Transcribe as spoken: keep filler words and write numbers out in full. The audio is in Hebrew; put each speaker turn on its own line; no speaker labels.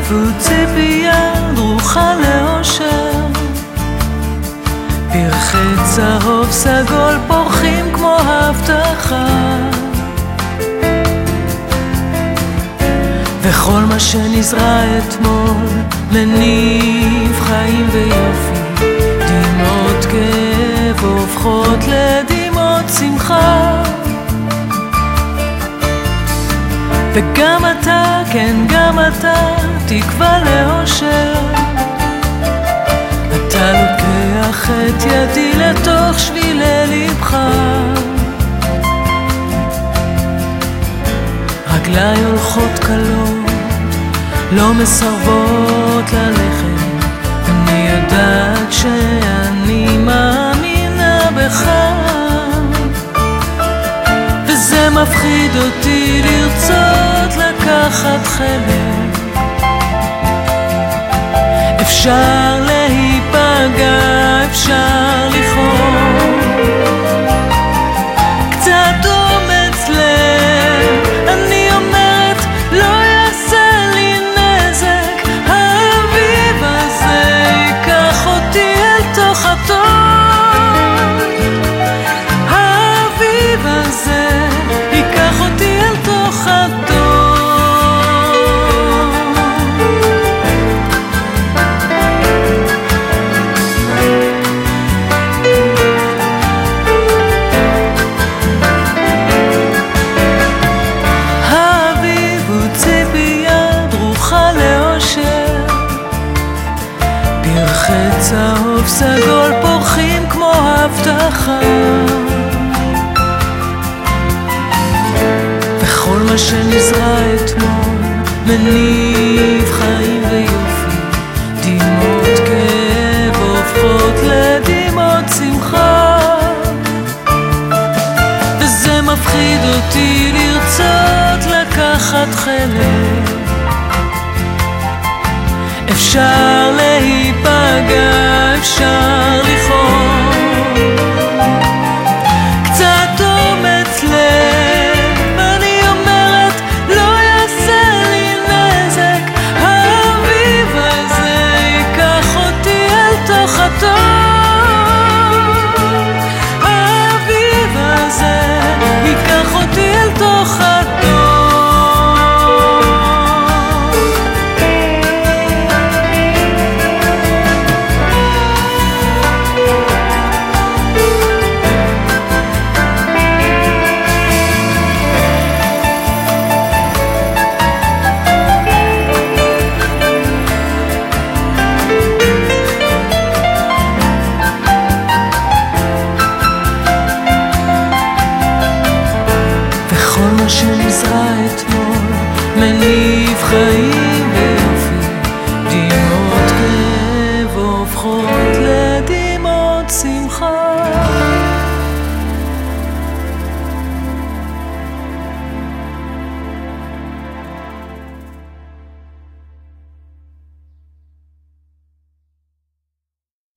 האביב הוא ציפייה דרוכה לאושר, פרחי צהוב סגול פורחים כמו הבטחה, וכל מה שנזרע אתמול מניב חיים ויופי, דמעות כאב הופכות לדמעות שמחה. וגם אתה, כן גם אתה, תקווה לאושר, אתה לוקח את ידי לתוך שבילי לבך, רגליי הולכות קלות, לא מסרבות ללכת, אני יודעת שאני מאמינה בך, וזה מפחיד אותי לרצות לקחת חלק, אפשר להיפגע, אפשר לכאוב, קצת אומץ לב, אני אומרת לא יעשה לי נזק, האביב הזה ייקח אותי אל תוך התור, האביב הזה ייקח אותי אל תוך התור. פרחי צהוב סגול פורחים כמו הבטחה, וכל מה שנזרע אתמול מניב חיים ויופי, דמעות כאב הופכות לדמעות שמחה, וזה מפחיד אותי לרצות לקחת חלק, אפשר להיפגע, אפשר לכאוב, קצת אומץ לב, אני אומרת לא יעשה לי נזק, האביב הזה ייקח אותי אל תוך התור, האביב הזה ייקח אותי אל תוך התור. שנזרע אתמול מניב חיים